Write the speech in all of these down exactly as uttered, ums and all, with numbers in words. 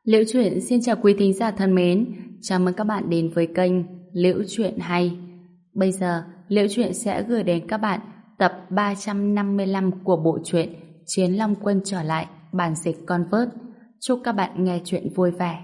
Liễu Chuyện xin chào quý thính giả thân mến, chào mừng các bạn đến với kênh Liễu Chuyện Hay. Bây giờ, Liễu Chuyện sẽ gửi đến các bạn tập ba trăm năm mươi lăm của bộ truyện Chiến Long Quân trở lại, bản dịch Convert. Chúc các bạn nghe chuyện vui vẻ.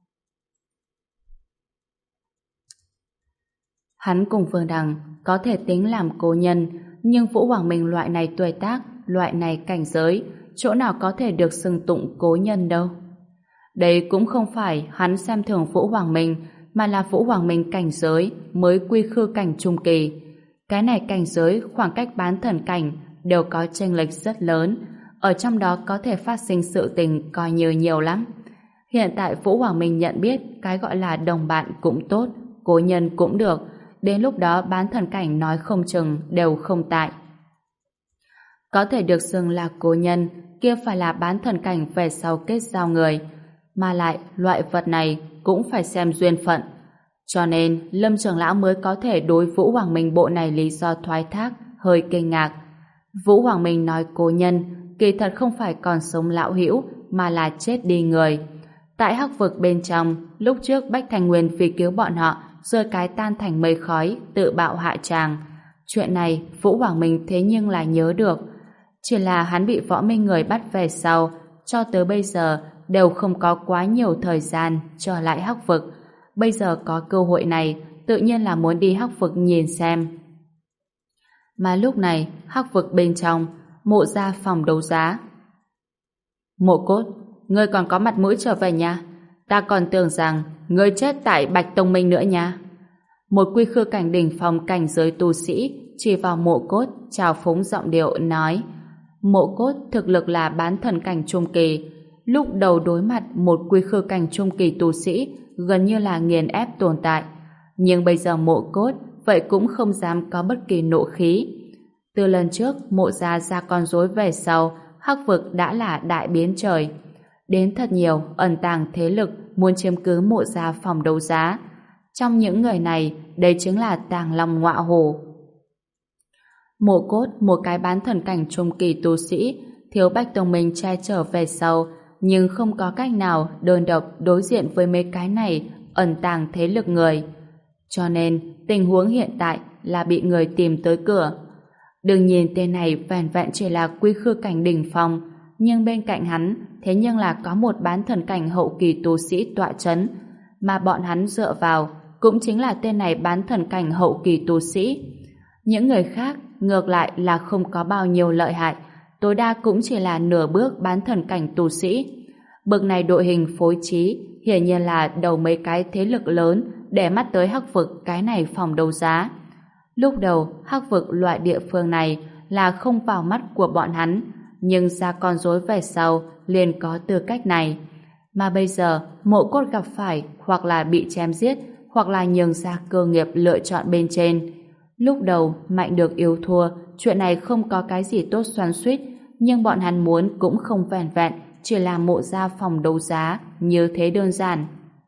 Hắn cùng Vương Đằng có thể tính làm cố nhân, nhưng Vũ Hoàng Minh loại này tuổi tác, loại này cảnh giới, chỗ nào có thể được xưng tụng cố nhân đâu. Đây cũng không phải hắn xem thường Vũ Hoàng Minh, mà là Vũ Hoàng Minh cảnh giới mới quy khư cảnh trung kỳ. Cái này cảnh giới khoảng cách bán thần cảnh đều có chênh lệch rất lớn, ở trong đó có thể phát sinh sự tình coi như nhiều lắm. Hiện tại Vũ Hoàng Minh nhận biết cái gọi là đồng bạn cũng tốt, cố nhân cũng được, đến lúc đó bán thần cảnh nói không chừng đều không tại. Có thể được xưng là cố nhân, kia phải là bán thần cảnh về sau kết giao người, mà lại loại vật này cũng phải xem duyên phận. Cho nên Lâm trưởng lão mới có thể đối Vũ Hoàng Minh bộ này lý do thoái thác hơi kinh ngạc. Vũ Hoàng Minh nói cố nhân kỳ thật không phải còn sống lão hữu, mà là chết đi người. Tại hắc vực bên trong, lúc trước Bách Thành Nguyên vì cứu bọn họ rơi cái tan thành mây khói, tự bạo hạ tràng. Chuyện này Vũ Hoàng Minh thế nhưng là nhớ được. Chỉ là hắn bị Võ Minh người bắt về sau, cho tới bây giờ đều không có quá nhiều thời gian trở lại hắc vực. Bây giờ có cơ hội này, tự nhiên là muốn đi hắc vực nhìn xem. Mà lúc này, hắc vực bên trong, Mộ gia phòng đấu giá. Mộ Cốt, ngươi còn có mặt mũi trở về nhà? Ta còn tưởng rằng ngươi chết tại Bạch Tông Minh nữa nha. Một quy khư cảnh đỉnh phong cảnh giới tu sĩ chỉ vào Mộ Cốt, chào phúng giọng điệu nói: Mộ Cốt thực lực là bán thần cảnh trung kỳ. Lúc đầu đối mặt một quy khư cảnh trung kỳ tu sĩ gần như là nghiền ép tồn tại, nhưng bây giờ Mộ Cốt vậy cũng không dám có bất kỳ nộ khí. Từ lần trước Mộ gia ra con rối về sau, hắc vực đã là đại biến trời. Đến thật nhiều ẩn tàng thế lực muốn chiếm cứ Mộ gia phòng đấu giá. Trong những người này, đây chính là Tàng Long Ngọa Hổ. Mộ Cốt, một cái bán thần cảnh trung kỳ tu sĩ, thiếu Bạch Tông Minh che chở về sau, nhưng không có cách nào đơn độc đối diện với mấy cái này ẩn tàng thế lực người. Cho nên, tình huống hiện tại là bị người tìm tới cửa. Đừng nhìn tên này vẻn vẹn chỉ là quy khư cảnh đỉnh phong, nhưng bên cạnh hắn thế nhưng là có một bán thần cảnh hậu kỳ tu sĩ tọa chấn, mà bọn hắn dựa vào cũng chính là tên này bán thần cảnh hậu kỳ tu sĩ. Những người khác ngược lại là không có bao nhiêu lợi hại, tối đa cũng chỉ là nửa bước bán thần cảnh tu sĩ. Bực này đội hình phối trí hiển nhiên là đầu mấy cái thế lực lớn để mắt tới hắc vực cái này phòng đấu giá. Lúc đầu hắc vực loại địa phương này là không vào mắt của bọn hắn, nhưng ra con rối về sau liền có tư cách này. Mà bây giờ Mộ Cốt gặp phải hoặc là bị chém giết, hoặc là nhường ra cơ nghiệp lựa chọn bên trên. Lúc đầu mạnh được yếu thua, chuyện này không có cái gì tốt xoắn xuýt, nhưng bọn hắn muốn cũng không vẻn vẹn chỉ là Mộ gia phòng đấu giá như thế đơn giản.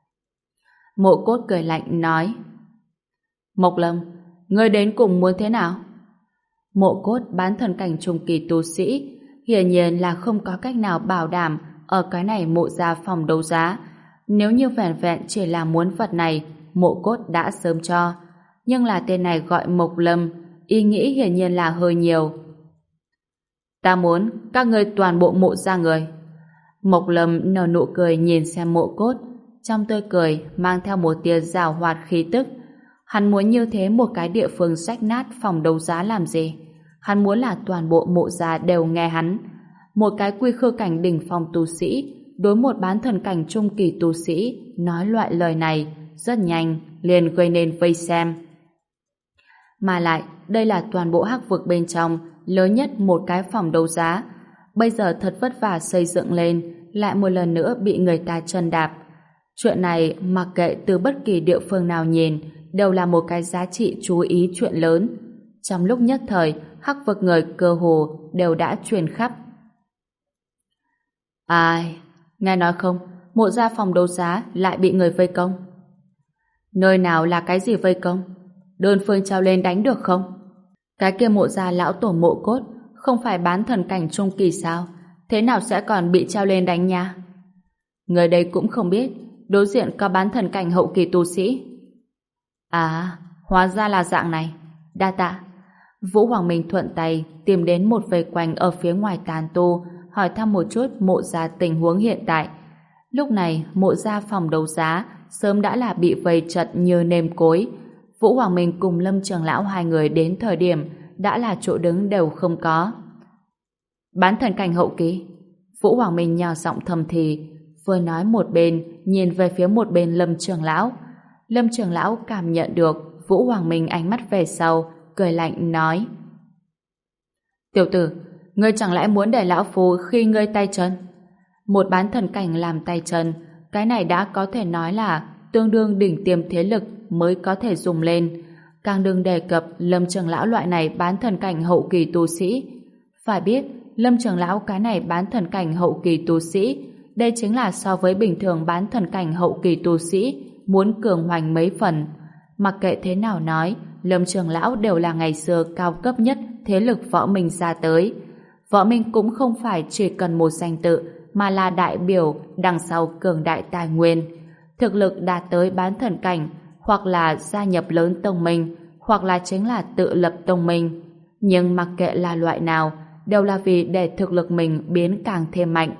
Mộ Cốt cười lạnh nói: Mộc Lâm, ngươi đến cùng muốn thế nào? Mộ Cốt bán thần cảnh trung kỳ tu sĩ, hiển nhiên là không có cách nào bảo đảm ở cái này Mộ gia phòng đấu giá. Nếu như vẻn vẹn chỉ là muốn vật này, Mộ Cốt đã sớm cho. Nhưng là tên này gọi Mộc Lâm, ý nghĩ hiển nhiên là hơi nhiều. Ta muốn các ngươi toàn bộ Mộ gia người. Mộc Lâm nở nụ cười nhìn xem Mộ Cốt, trong tươi cười mang theo một tia giảo hoạt khí tức. Hắn muốn như thế một cái địa phương rách nát phòng đấu giá làm gì? Hắn muốn là toàn bộ Mộ gia đều nghe hắn. Một cái quy khư cảnh đỉnh phong tu sĩ đối một bán thần cảnh trung kỳ tu sĩ nói loại lời này rất nhanh liền gây nên vây xem. Mà lại đây là toàn bộ hắc vực bên trong lớn nhất một cái phòng đấu giá, bây giờ thật vất vả xây dựng lên lại một lần nữa bị người ta trần đạp. Chuyện này mặc kệ từ bất kỳ địa phương nào nhìn đều là một cái giá trị chú ý chuyện lớn. Trong lúc nhất thời hắc vực người cơ hồ đều đã truyền khắp. Ai, nghe nói không, Mộ gia phòng đấu giá lại bị người vây công. Nơi nào là cái gì vây công? Đơn phương trao lên đánh được không? Cái kia Mộ gia lão tổ Mộ Cốt không phải bán thần cảnh trung kỳ sao? Thế nào sẽ còn bị trao lên đánh nha? Người đây cũng không biết đối diện có bán thần cảnh hậu kỳ tu sĩ. À, hóa ra là dạng này. Đa tạ. Vũ Hoàng Minh thuận tay tìm đến một vây quanh ở phía ngoài tàn tu, hỏi thăm một chút Mộ gia tình huống hiện tại. Lúc này, Mộ gia phòng đấu giá sớm đã là bị vây chật như nêm cối. Vũ Hoàng Minh cùng Lâm Trường Lão hai người đến thời điểm đã là chỗ đứng đều không có. Bán thần cảnh hậu kỳ. Vũ Hoàng Minh nhỏ giọng thầm thì, vừa nói một bên nhìn về phía một bên Lâm Trường Lão. Lâm Trường Lão cảm nhận được Vũ Hoàng Minh ánh mắt về sau, cười lạnh nói: Tiểu tử, ngươi chẳng lẽ muốn để lão phu khi ngươi tay chân? Một bán thần cảnh làm tay chân, cái này đã có thể nói là tương đương đỉnh tiêm thế lực mới có thể dùng lên. Càng đừng đề cập Lâm Trường Lão loại này bán thần cảnh hậu kỳ tu sĩ. Phải biết, Lâm Trường Lão cái này bán thần cảnh hậu kỳ tu sĩ, đây chính là so với bình thường bán thần cảnh hậu kỳ tu sĩ muốn cường hoành mấy phần. Mặc kệ thế nào nói, Lâm Trường Lão đều là ngày xưa cao cấp nhất thế lực võ minh ra tới. Võ minh cũng không phải chỉ cần một danh tự, mà là đại biểu đằng sau cường đại tài nguyên. Thực lực đạt tới bán thần cảnh, hoặc là gia nhập lớn tông minh, hoặc là chính là tự lập tông minh. Nhưng mặc kệ là loại nào, đều là vì để thực lực mình biến càng thêm mạnh.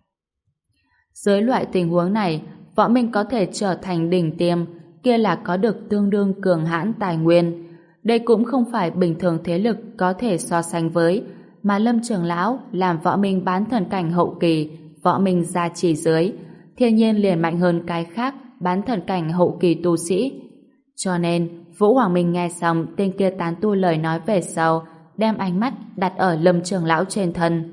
Dưới loại tình huống này, võ minh có thể trở thành đỉnh tiêm, kia là có được tương đương cường hãn tài nguyên. Đây cũng không phải bình thường thế lực có thể so sánh với, mà Lâm Trường Lão làm võ minh bán thần cảnh hậu kỳ, võ minh gia trì dưới, thiên nhiên liền mạnh hơn cái khác bán thần cảnh hậu kỳ tu sĩ. Cho nên, Vũ Hoàng Minh nghe xong tên kia tán tu lời nói về sau, đem ánh mắt đặt ở Lâm Trường Lão trên thân.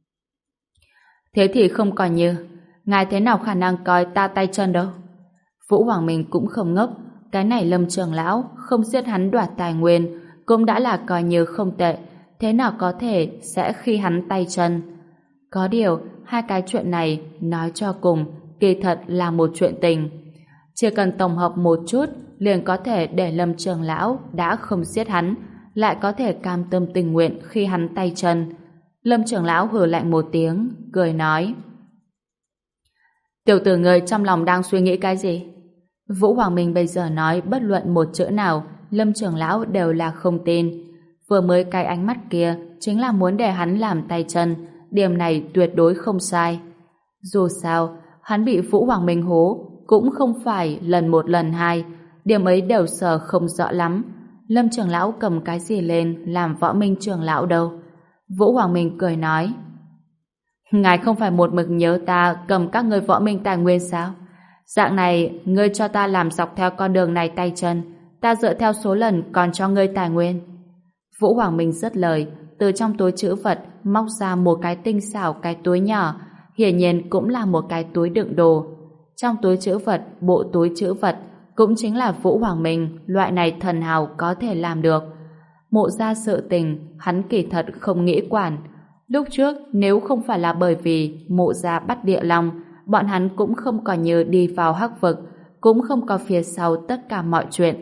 Thế thì không còn như, ngài thế nào khả năng coi ta tay chân đâu? Vũ Hoàng Minh cũng không ngốc, cái này Lâm Trường Lão không giết hắn đoạt tài nguyên cũng đã là coi như không tệ, thế nào có thể sẽ khi hắn tay chân? Có điều, hai cái chuyện này nói cho cùng kỳ thật là một chuyện tình. Chỉ cần tổng hợp một chút liền có thể để Lâm Trường Lão đã không giết hắn lại có thể cam tâm tình nguyện khi hắn tay chân. Lâm Trường Lão hừ lạnh một tiếng, cười nói: Tiểu tử người trong lòng đang suy nghĩ cái gì? Vũ Hoàng Minh bây giờ nói bất luận một chữ nào, Lâm Trường Lão đều là không tin. Vừa mới cái ánh mắt kia chính là muốn để hắn làm tay chân, điểm này tuyệt đối không sai. Dù sao, hắn bị Vũ Hoàng Minh hố cũng không phải lần một lần hai, điểm ấy đều sợ không rõ lắm. Lâm Trường Lão cầm cái gì lên làm Võ Minh Trường Lão đâu? Vũ Hoàng Minh cười nói: Ngài không phải một mực nhớ ta cầm các ngươi Võ Minh tài nguyên sao? Dạng này, ngươi cho ta làm dọc theo con đường này tay chân, ta dựa theo số lần còn cho ngươi tài nguyên. Vũ Hoàng Minh dứt lời, từ trong túi trữ vật móc ra một cái tinh xảo cái túi nhỏ, hiển nhiên cũng là một cái túi đựng đồ. Trong túi trữ vật, bộ túi trữ vật cũng chính là Vũ Hoàng Minh loại này thần hào có thể làm được. Mộ gia sự tình, hắn kỳ thật không nghĩ quản. Lúc trước, nếu không phải là bởi vì mộ gia bắt địa long, bọn hắn cũng không còn như đi vào hắc vực, cũng không có phía sau tất cả mọi chuyện.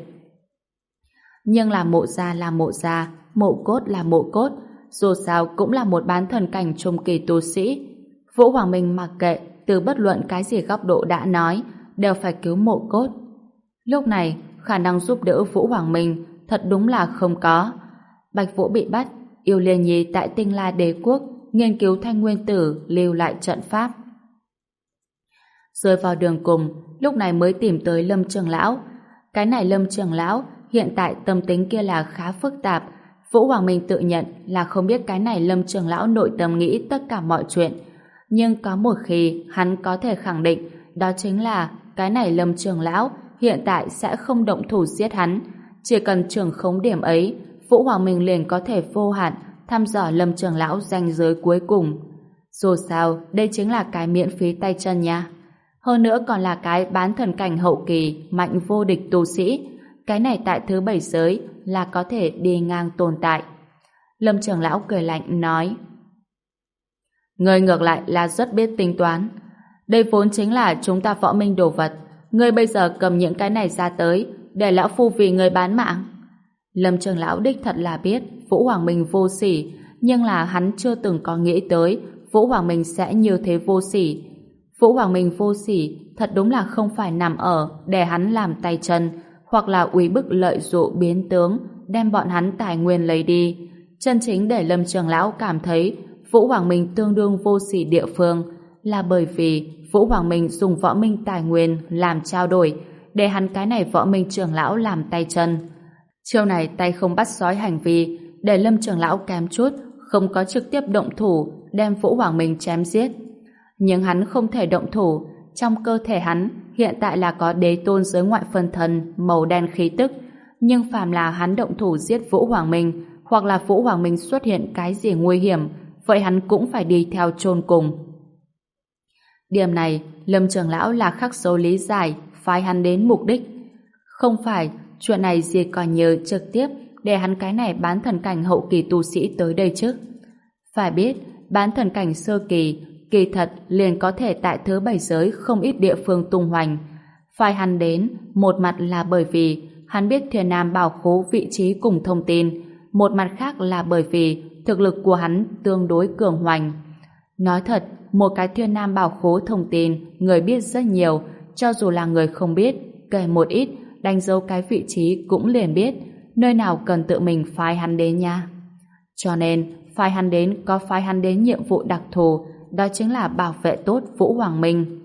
Nhưng là mộ gia là mộ gia, mộ cốt là mộ cốt, dù sao cũng là một bán thần cảnh trung kỳ tu sĩ. Vũ Hoàng Minh mặc kệ từ bất luận cái gì góc độ đã nói, đều phải cứu mộ cốt. Lúc này, khả năng giúp đỡ Vũ Hoàng Minh thật đúng là không có. Bạch Vũ bị bắt, Yêu Liên Nhi tại Tinh La Đế Quốc nghiên cứu thanh nguyên tử lưu lại trận pháp. Rơi vào đường cùng, lúc này mới tìm tới Lâm Trường Lão. Cái này Lâm Trường Lão hiện tại tâm tính kia là khá phức tạp. Vũ Hoàng Minh tự nhận là không biết cái này Lâm Trường Lão nội tâm nghĩ tất cả mọi chuyện. Nhưng có một khi hắn có thể khẳng định, đó chính là cái này Lâm Trường Lão hiện tại sẽ không động thủ giết hắn. Chỉ cần trường khống điểm ấy, Vũ Hoàng Minh liền có thể vô hạn thăm dò Lâm Trường Lão ranh giới cuối cùng. Dù sao, đây chính là cái miễn phí tay chân nha. Hơn nữa còn là cái bán thần cảnh hậu kỳ mạnh vô địch tu sĩ. Cái này tại thứ bảy giới là có thể đi ngang tồn tại. Lâm Trường Lão cười lạnh nói: Ngươi ngược lại là rất biết tính toán. Đây vốn chính là chúng ta Võ Minh đồ vật. Ngươi bây giờ cầm những cái này ra tới để lão phu vì ngươi bán mạng. Lâm Trường Lão đích thật là biết Vũ Hoàng Minh vô sỉ, nhưng là hắn chưa từng có nghĩ tới Vũ Hoàng Minh sẽ như thế vô sỉ. Vũ Hoàng Minh vô sỉ, thật đúng là không phải nằm ở để hắn làm tay chân, hoặc là uy bức lợi dụ biến tướng, đem bọn hắn tài nguyên lấy đi. Chân chính để Lâm Trường Lão cảm thấy Vũ Hoàng Minh tương đương vô sỉ địa phương là bởi vì Vũ Hoàng Minh dùng võ minh tài nguyên làm trao đổi, để hắn cái này võ minh trưởng lão làm tay chân. Chiêu này tay không bắt sói hành vi, để Lâm Trường Lão kém chút không có trực tiếp động thủ đem Vũ Hoàng Minh chém giết. Nhưng hắn không thể động thủ, trong cơ thể hắn hiện tại là có đế tôn giới ngoại phân thân màu đen khí tức, nhưng phàm là hắn động thủ giết Vũ Hoàng Minh, hoặc là Vũ Hoàng Minh xuất hiện cái gì nguy hiểm, vậy hắn cũng phải đi theo chôn cùng. Điểm này, Lâm Trường Lão là khắc sâu lý giải, phái hắn đến mục đích. Không phải, chuyện này gì còn nhờ trực tiếp để hắn cái này bán thần cảnh hậu kỳ tu sĩ tới đây chứ. Phải biết, bán thần cảnh sơ kỳ, kỳ thật liền có thể tại thứ bảy giới không ít địa phương tung hoành. Phải hắn đến, một mặt là bởi vì hắn biết Thiên Nam Bảo Khố vị trí cùng thông tin, một mặt khác là bởi vì thực lực của hắn tương đối cường hoành. Nói thật, một cái Thiên Nam Bảo Khố thông tin, người biết rất nhiều, cho dù là người không biết, kể một ít, đánh dấu cái vị trí cũng liền biết, nơi nào cần tự mình phái hắn đến nha. Cho nên, phái hắn đến có phái hắn đến nhiệm vụ đặc thù, đó chính là bảo vệ tốt Vũ Hoàng Minh.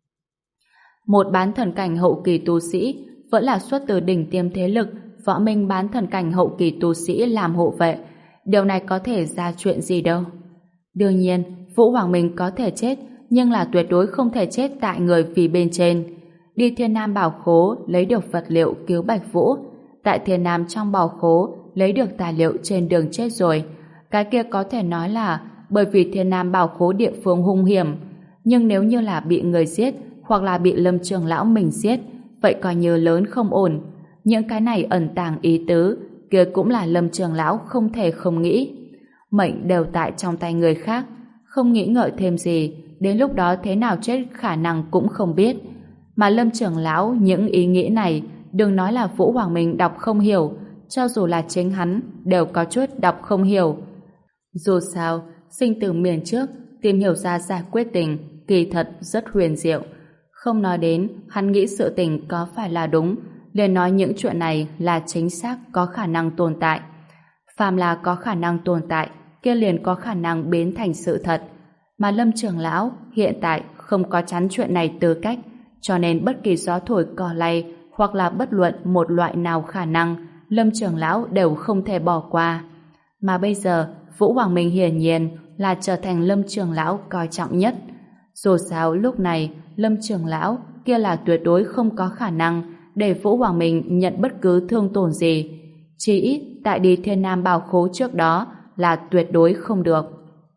Một bán thần cảnh hậu kỳ tu sĩ vẫn là xuất từ đỉnh tiêm thế lực, võ minh bán thần cảnh hậu kỳ tu sĩ làm hộ vệ. Điều này có thể ra chuyện gì đâu. Đương nhiên, Vũ Hoàng Minh có thể chết, nhưng là tuyệt đối không thể chết tại người vì bên trên. Đi Thiên Nam Bảo Khố lấy được vật liệu cứu Bạch Vũ, tại Thiên Nam trong bảo khố lấy được tài liệu trên đường chết rồi. Cái kia có thể nói là bởi vì Thiên Nam Bảo Khố địa phương hung hiểm, nhưng nếu như là bị người giết hoặc là bị Lâm Trường Lão mình giết, vậy coi như lớn không ổn. Những cái này ẩn tàng ý tứ, kia cũng là Lâm Trường Lão không thể không nghĩ. Mệnh đều tại trong tay người khác, không nghĩ ngợi thêm gì, đến lúc đó thế nào chết khả năng cũng không biết. Mà Lâm Trường Lão những ý nghĩ này, đừng nói là Vũ Hoàng Minh đọc không hiểu, cho dù là chính hắn đều có chút đọc không hiểu. Dù sao, sinh tử miền trước tìm hiểu ra giải quyết tình kỳ thật rất huyền diệu. Không nói đến hắn nghĩ sự tình có phải là đúng, liền nói những chuyện này là chính xác có khả năng tồn tại. Phàm là có khả năng tồn tại, kia liền có khả năng biến thành sự thật. Mà Lâm Trường Lão hiện tại không có chắn chuyện này tư cách, cho nên bất kỳ gió thổi cỏ lay hoặc là bất luận một loại nào khả năng, Lâm Trường Lão đều không thể bỏ qua. Mà bây giờ, Vũ Hoàng Minh hiển nhiên là trở thành Lâm Trường Lão coi trọng nhất. Dù sao lúc này, Lâm Trường Lão kia là tuyệt đối không có khả năng để Vũ Hoàng Minh nhận bất cứ thương tổn gì. Chỉ ít tại đi Thiên Nam Bảo Khố trước đó là tuyệt đối không được.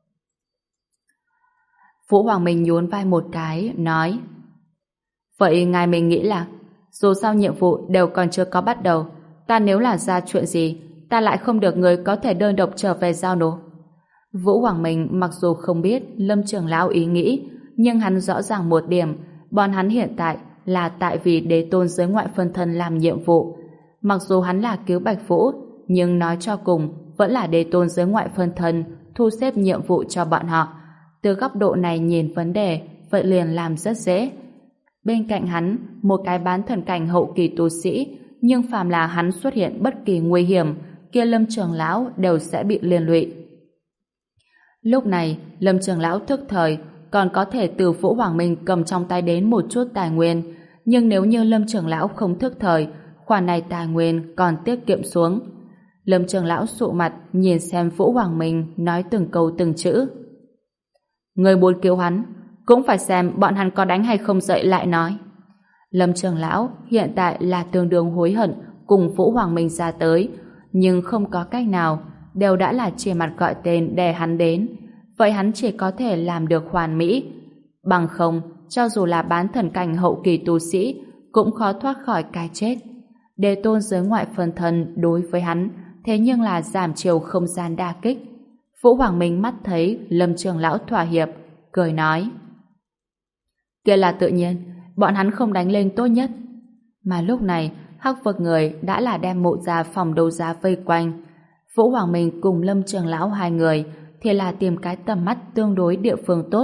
Vũ Hoàng Minh nhún vai một cái, nói: Vậy ngài mình nghĩ là dù sao nhiệm vụ đều còn chưa có bắt đầu, ta nếu là ra chuyện gì, ta lại không được người có thể đơn độc trở về giao nộp. Vũ Hoàng Minh mặc dù không biết Lâm Trường Lão ý nghĩ, nhưng hắn rõ ràng một điểm, bọn hắn hiện tại là tại vì đế tôn giới ngoại phân thân làm nhiệm vụ. Mặc dù hắn là cứu Bạch Vũ, nhưng nói cho cùng vẫn là đế tôn giới ngoại phân thân thu xếp nhiệm vụ cho bọn họ. Từ góc độ này nhìn vấn đề, vậy liền làm rất dễ. Bên cạnh hắn, một cái bán thần cảnh hậu kỳ tu sĩ, nhưng phàm là hắn xuất hiện bất kỳ nguy hiểm, kia Lâm Trường Lão đều sẽ bị liên lụy. Lúc này, Lâm Trường Lão thức thời, còn có thể từ Vũ Hoàng Minh cầm trong tay đến một chút tài nguyên, nhưng nếu như Lâm Trường Lão không thức thời, khoản này tài nguyên còn tiết kiệm xuống. Lâm Trường Lão sụ mặt nhìn xem Vũ Hoàng Minh nói từng câu từng chữ. Người muốn cứu hắn, cũng phải xem bọn hắn có đánh hay không dậy lại nói. Lâm Trường Lão hiện tại là tương đương hối hận cùng Vũ Hoàng Minh ra tới, nhưng không có cách nào, đều đã là chỉ mặt gọi tên để hắn đến, vậy hắn chỉ có thể làm được hoàn mỹ. Bằng không, cho dù là bán thần cảnh hậu kỳ tu sĩ, cũng khó thoát khỏi cái chết. Đế tôn giới ngoại phân thân đối với hắn, thế nhưng là giảm chiều không gian đa kích. Vũ Hoàng Minh mắt thấy Lâm Trường Lão thỏa hiệp, cười nói: Kia là tự nhiên, bọn hắn không đánh lên tốt nhất. Mà lúc này, Hắc Vực người đã là đem mộ ra phòng đấu giá vây quanh. Vũ Hoàng Minh cùng Lâm Trường Lão hai người thì là tìm cái tầm mắt tương đối địa phương tốt,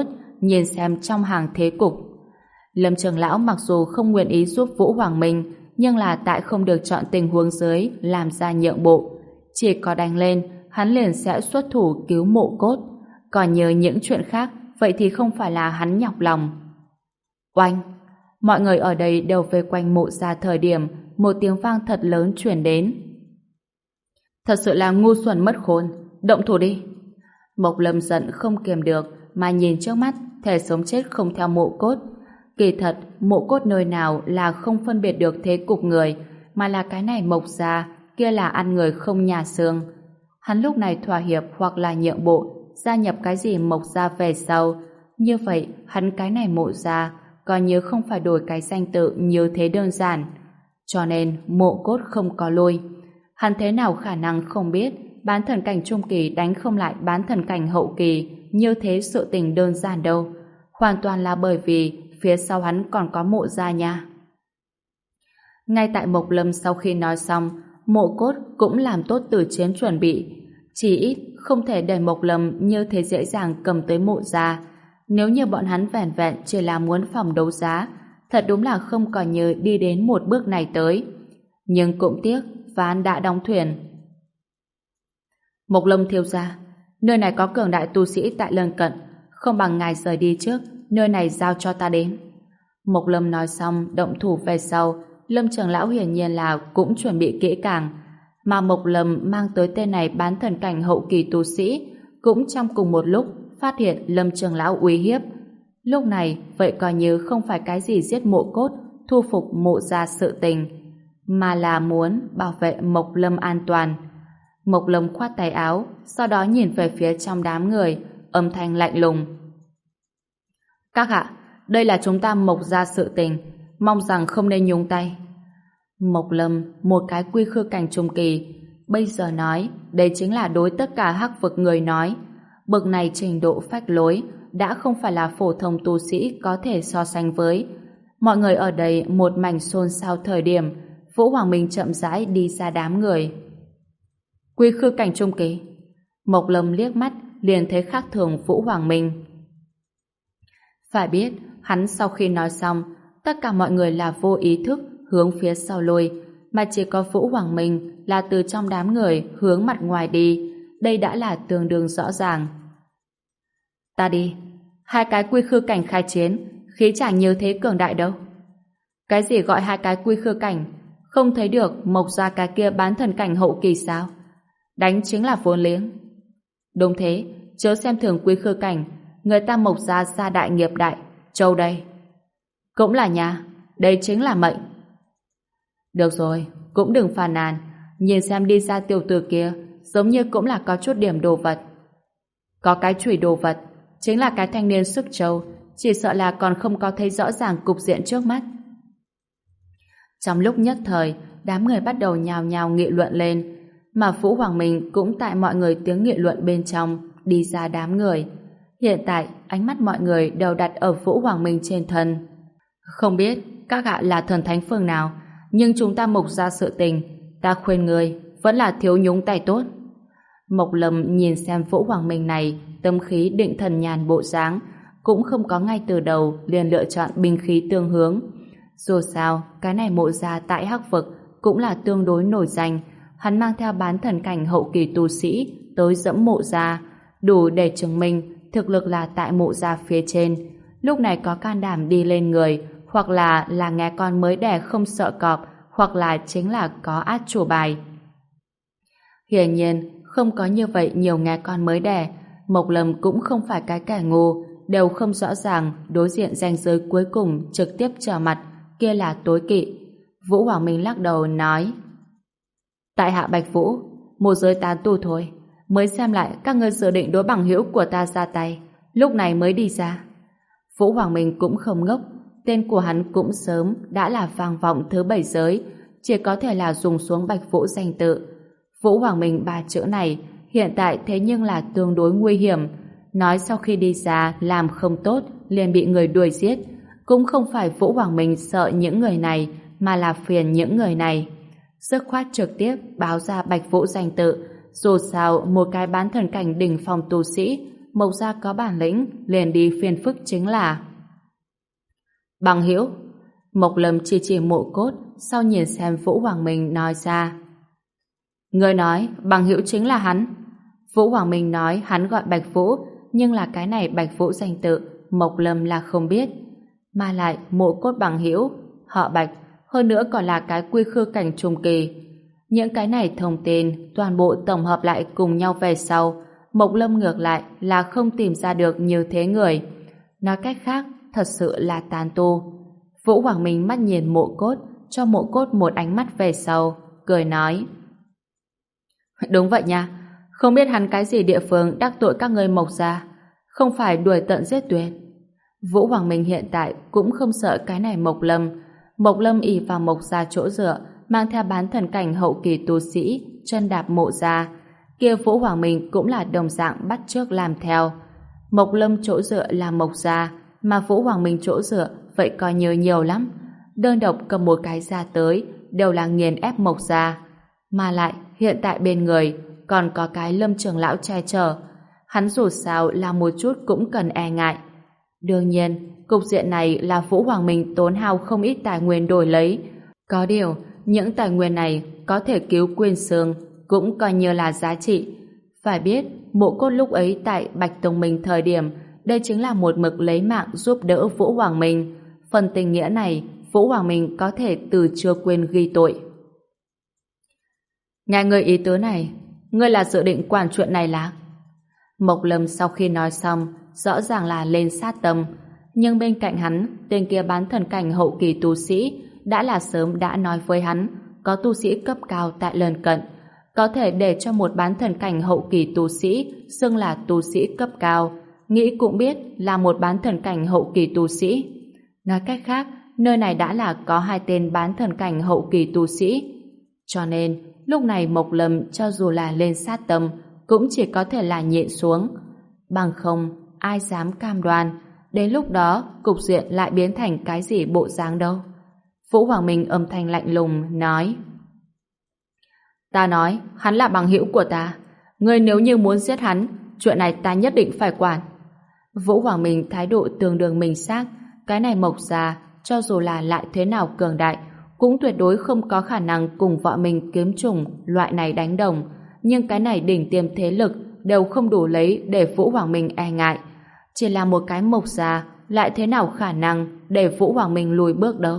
nhìn xem trong hàng thế cục. Lâm Trường Lão mặc dù không nguyện ý giúp Vũ Hoàng Minh, nhưng là tại không được chọn tình huống dưới làm ra nhượng bộ. Chỉ có đánh lên, hắn liền sẽ xuất thủ cứu Mộ Cốt. Còn nhớ những chuyện khác, vậy thì không phải là hắn nhọc lòng. Oanh! Mọi người ở đây đều về quanh Mộ gia thời điểm một tiếng vang thật lớn truyền đến. Thật sự là ngu xuẩn mất khôn, động thủ đi. Mộc Lâm giận không kiềm được mà nhìn trước mắt thể sống chết không theo Mộ Cốt. Kỳ thật, Mộ Cốt nơi nào là không phân biệt được thế cục người, mà là cái này Mộc gia, kia là ăn người không nhà xương. Hắn lúc này thỏa hiệp hoặc là nhượng bộ, gia nhập cái gì Mộc gia về sau. Như vậy, hắn cái này Mộ gia, coi như không phải đổi cái danh tự như thế đơn giản. Cho nên, Mộ Cốt không có lui. Hắn thế nào khả năng không biết bán thần cảnh trung kỳ đánh không lại bán thần cảnh hậu kỳ như thế sự tình đơn giản đâu. Hoàn toàn là bởi vì phía sau hắn còn có Mộ gia nha. Ngay tại Mộc Lâm sau khi nói xong, Mộ Cốt cũng làm tốt từ chiến chuẩn bị. Chỉ ít không thể để Mộc Lâm như thế dễ dàng cầm tới Mộ gia. Nếu như bọn hắn vẻn vẹn chỉ là muốn phòng đấu giá, thật đúng là không còn như đi đến một bước này tới. Nhưng cũng tiếc, ván đã đóng thuyền. Mộc Lâm thiếu gia, nơi này có cường đại tu sĩ tại lân cận, không bằng ngài rời đi trước, nơi này giao cho ta đến. Mộc Lâm nói xong, động thủ về sau, Lâm Trường Lão hiển nhiên là cũng chuẩn bị kỹ càng, mà Mộc Lâm mang tới tên này bán thần cảnh hậu kỳ tu sĩ, cũng trong cùng một lúc phát hiện Lâm Trường Lão uy hiếp. Lúc này, vậy coi như không phải cái gì giết Mộ Cốt, thu phục Mộ gia sự tình, mà là muốn bảo vệ Mộc Lâm an toàn. Mộc Lâm khoát tay áo, sau đó nhìn về phía trong đám người, âm thanh lạnh lùng. Các hạ, đây là chúng ta Mộc gia sự tình, mong rằng không nên nhúng tay. Mộc Lâm, một cái quy khư cảnh trung kỳ, bây giờ nói, đây chính là đối tất cả hắc vực người nói. Bậc này trình độ phách lối, đã không phải là phổ thông tu sĩ có thể so sánh với. Mọi người ở đây một mảnh xôn xao thời điểm, Vũ Hoàng Minh chậm rãi đi ra đám người. Quy khư cảnh trung kỳ. Mộc Lâm liếc mắt, liền thấy khác thường Vũ Hoàng Minh. Phải biết, hắn sau khi nói xong, tất cả mọi người là vô ý thức hướng phía sau lui, mà chỉ có Vũ Hoàng Minh là từ trong đám người hướng mặt ngoài đi. Đây đã là tương đương rõ ràng. Ta đi. Hai cái quy khư cảnh khai chiến, khí chẳng như thế cường đại đâu. Cái gì gọi hai cái quy khư cảnh? Không thấy được Mộc gia cái kia bán thần cảnh hậu kỳ sao? Đánh chính là vốn liếng. Đúng thế, chớ xem thường quy khư cảnh, người ta Mộc gia gia đại nghiệp đại, châu đây. Cũng là nhà, đây chính là mệnh. Được rồi, cũng đừng phàn nàn, nhìn xem đi ra tiểu tử kia, giống như cũng là có chút điểm đồ vật. Có cái chùy đồ vật, chính là cái thanh niên sức châu, chỉ sợ là còn không có thấy rõ ràng cục diện trước mắt. Trong lúc nhất thời, đám người bắt đầu nhào nhào nghị luận lên, mà Vũ Hoàng Minh cũng tại mọi người tiếng nghị luận bên trong đi ra đám người. Hiện tại, ánh mắt mọi người đều đặt ở Vũ Hoàng Minh trên thân. Không biết các hạ là thần thánh phương nào, nhưng chúng ta Mộc gia sự tình, ta khuyên người vẫn là thiếu nhúng tay tốt. Mộc Lâm nhìn xem Vũ Hoàng Minh này, tâm khí định thần nhàn bộ dáng, cũng không có ngay từ đầu liền lựa chọn binh khí tương hướng. Dù sao, cái này Mộ gia tại Hắc vực cũng là tương đối nổi danh, hắn mang theo bán thần cảnh hậu kỳ tu sĩ tới dẫm Mộ gia, đủ để chứng minh thực lực là tại Mộ gia phía trên. Lúc này có can đảm đi lên người, hoặc là là nghe con mới đẻ không sợ cọp, hoặc là chính là có át chủ bài. Hiển nhiên, không có như vậy nhiều nghe con mới đẻ, Mộc Lâm cũng không phải cái kẻ ngu, đều không rõ ràng đối diện ranh giới cuối cùng trực tiếp trở mặt, kia là tối kỵ. Vũ Hoàng Minh lắc đầu nói: Tại hạ Bạch Vũ, một giới tán tu thôi, mới xem lại các ngươi dự định đối bằng hữu của ta ra tay, lúc này mới đi ra. Vũ Hoàng Minh cũng không ngốc, tên của hắn cũng sớm đã là vang vọng thứ bảy giới, chỉ có thể là dùng xuống Bạch Vũ danh tự. Vũ Hoàng Minh ba chữ này hiện tại thế nhưng là tương đối nguy hiểm, nói sau khi đi ra làm không tốt liền bị người đuổi giết. Cũng không phải Vũ Hoàng Minh sợ những người này, mà là phiền những người này. Dứt khoát trực tiếp báo ra Bạch Vũ danh tự, dù sao một cái bán thần cảnh đỉnh phong tu sĩ Mộc gia có bản lĩnh, liền đi phiền phức chính là. Bằng hữu. Mộc Lâm chỉ chỉ Mộ Cốt, sau nhìn xem Vũ Hoàng Minh nói ra. Người nói bằng hữu chính là hắn. Vũ Hoàng Minh nói hắn gọi Bạch Vũ, nhưng là cái này Bạch Vũ danh tự Mộc Lâm là không biết. Mà lại Mộ Cốt bằng hữu, họ Bạch, hơn nữa còn là cái quy khư cảnh trung kỳ. Những cái này thông tin toàn bộ tổng hợp lại cùng nhau về sau, Mộc Lâm ngược lại là không tìm ra được như thế người. Nói cách khác, thật sự là tán tu. Vũ Hoàng Minh mắt nhìn Mộ Cốt, cho Mộ Cốt một ánh mắt về sau, cười nói. Đúng vậy nha, không biết hắn cái gì địa phương đắc tội các ngươi Mộc gia, không phải đuổi tận giết tuyệt. Vũ Hoàng Minh hiện tại cũng không sợ cái này Mộc Lâm. Mộc Lâm ỷ vào Mộc gia chỗ dựa, mang theo bán thần cảnh hậu kỳ tu sĩ, chân đạp Mộ gia. Kia Vũ Hoàng Minh cũng là đồng dạng bắt chước làm theo. Mộc Lâm chỗ dựa là Mộc gia, mà Vũ Hoàng Minh chỗ dựa vậy coi như nhiều lắm. Đơn độc cầm một cái gia tới, đều là nghiền ép Mộc gia. Mà lại, hiện tại bên người còn có cái Lâm trưởng lão che chở. Hắn dù sao là một chút cũng cần e ngại. Đương nhiên, cục diện này là Vũ Hoàng Minh tốn hao không ít tài nguyên đổi lấy. Có điều, những tài nguyên này có thể cứu Quyên Sương cũng coi như là giá trị. Phải biết, Mộ Cốt lúc ấy tại Bạch Tông Minh thời điểm, đây chính là một mực lấy mạng giúp đỡ Vũ Hoàng Minh. Phần tình nghĩa này, Vũ Hoàng Minh có thể từ chưa quên ghi tội. Nghe ngươi ý tứ này, ngươi là dự định quản chuyện này là? Mộc Lâm sau khi nói xong, rõ ràng là lên sát tâm, nhưng bên cạnh hắn, tên kia bán thần cảnh hậu kỳ tu sĩ đã là sớm đã nói với hắn, có tu sĩ cấp cao tại lân cận, có thể để cho một bán thần cảnh hậu kỳ tu sĩ xưng là tu sĩ cấp cao, nghĩ cũng biết là một bán thần cảnh hậu kỳ tu sĩ. Nói cách khác, nơi này đã là có hai tên bán thần cảnh hậu kỳ tu sĩ. Cho nên, lúc này Mộc Lâm cho dù là lên sát tâm, cũng chỉ có thể là nhịn xuống. Bằng không, ai dám cam đoan, đến lúc đó cục diện lại biến thành cái gì bộ dáng đâu. Vũ Hoàng Minh âm thanh lạnh lùng, nói. Ta nói, hắn là bằng hữu của ta. Ngươi nếu như muốn giết hắn, chuyện này ta nhất định phải quản. Vũ Hoàng Minh thái độ tương đương minh xác, cái này Mộc gia, cho dù là lại thế nào cường đại, cũng tuyệt đối không có khả năng cùng vợ mình kiếm trùng loại này đánh đồng, nhưng cái này đỉnh tiêm thế lực đều không đủ lấy để Vũ Hoàng Minh e ngại. Chỉ là một cái Mộc gia lại thế nào khả năng để Vũ Hoàng Minh lùi bước đâu.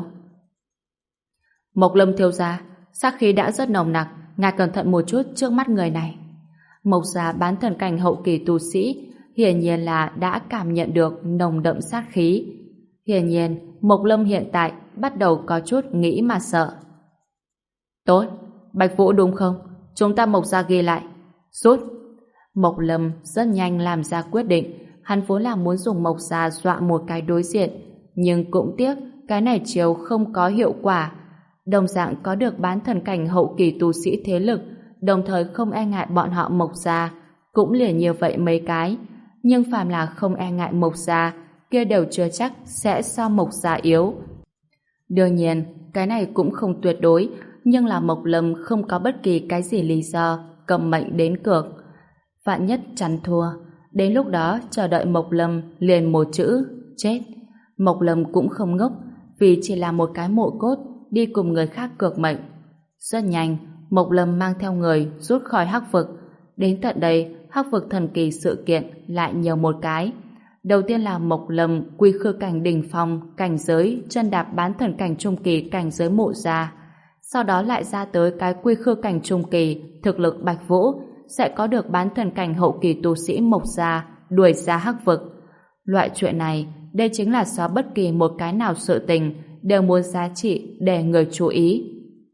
Mộc Lâm thiếu gia, sát khí đã rất nồng nặc, ngài cẩn thận một chút trước mắt người này. Mộc gia bán thần cảnh hậu kỳ tu sĩ hiển nhiên là đã cảm nhận được nồng đậm sát khí. Hiển nhiên, Mộc Lâm hiện tại bắt đầu có chút nghĩ mà sợ. Tốt, Bạch Vũ đúng không? Chúng ta Mộc gia ghi lại. Rút. Mộc Lâm rất nhanh làm ra quyết định. Hắn vốn là muốn dùng Mộc gia dọa một cái đối diện, nhưng cũng tiếc cái này chiếu không có hiệu quả. Đồng dạng có được bán thần cảnh hậu kỳ tu sĩ thế lực, đồng thời không e ngại bọn họ Mộc gia, cũng liền như vậy mấy cái. Nhưng phàm là không e ngại Mộc gia, kia đều chưa chắc sẽ so Mộc gia yếu. Đương nhiên, cái này cũng không tuyệt đối, nhưng là Mộc Lâm không có bất kỳ cái gì lý do cầm mệnh đến cược. Vạn nhất chắn thua, đến lúc đó chờ đợi Mộc Lâm liền một chữ, chết. Mộc Lâm cũng không ngốc, vì chỉ là một cái Mộ Cốt đi cùng người khác cược mệnh. Rất nhanh, Mộc Lâm mang theo người rút khỏi Hắc Vực. Đến tận đây, Hắc Vực thần kỳ sự kiện lại nhiều một cái. Đầu tiên là Mộc Lâm quy khư cảnh đỉnh phong, cảnh giới, chân đạp bán thần cảnh trung kỳ cảnh giới Mộ gia. Sau đó lại ra tới cái quy khư cảnh trung kỳ, thực lực Bạch Vũ, sẽ có được bán thần cảnh hậu kỳ tu sĩ Mộc gia, đuổi ra Hắc Vực. Loại chuyện này, đây chính là xóa bất kỳ một cái nào sự tình, đều muốn giá trị để người chú ý.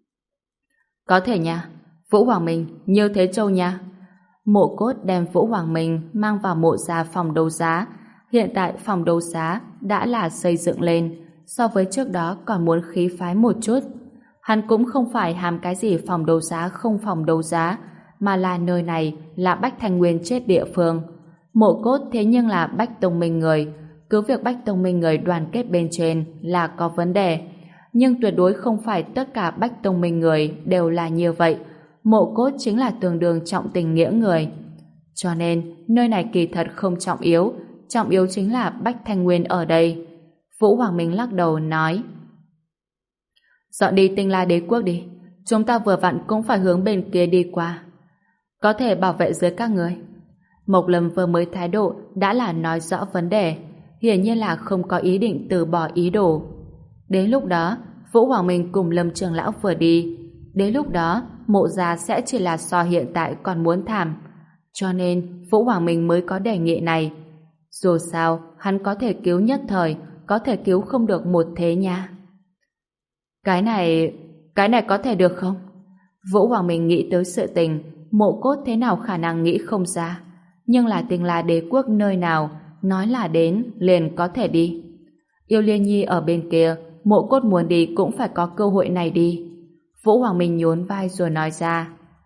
Có thể nha, Vũ Hoàng Minh, như thế châu nha. Mộ Cốt đem Vũ Hoàng Minh mang vào Mộ gia phòng đấu giá. Hiện tại phòng đấu giá đã là xây dựng lên, so với trước đó còn muốn khí phái một chút. Hắn cũng không phải hàm cái gì phòng đấu giá không phòng đấu giá, mà là nơi này là Bách Thành Nguyên chết địa phương. Mộ Cốt thế nhưng là Bách Tông Minh người, cứ việc Bách Tông Minh người đoàn kết bên trên là có vấn đề, nhưng tuyệt đối không phải tất cả Bách Tông Minh người đều là như vậy. Mộ Cốt chính là tương đương trọng tình nghĩa người. Cho nên, nơi này kỳ thật không trọng yếu, trọng yếu chính là Bách Thanh Nguyên ở đây. Vũ Hoàng Minh lắc đầu nói: dọn đi Tinh La Đế quốc đi, chúng ta vừa vặn cũng phải hướng bên kia đi qua. Có thể bảo vệ dưới các người. Mộc Lâm vừa mới thái độ đã là nói rõ vấn đề, hiển nhiên là không có ý định từ bỏ ý đồ. Đến lúc đó, Vũ Hoàng Minh cùng Lâm Trường Lão vừa đi, đến lúc đó Mộ Gia sẽ chỉ là so hiện tại còn muốn thảm. Cho nên Vũ Hoàng Minh mới có đề nghị này. Dù sao, hắn có thể cứu nhất thời, có thể cứu không được một thế nha. Cái này... cái này có thể được không? Vũ Hoàng Minh nghĩ tới sự tình, Mộ Cốt thế nào khả năng nghĩ không ra. Nhưng là Tinh La Đế quốc nơi nào, nói là đến, liền có thể đi. Yêu Liên Nhi ở bên kia, Mộ Cốt muốn đi cũng phải có cơ hội này đi. Vũ Hoàng Minh nhún vai rồi nói ra: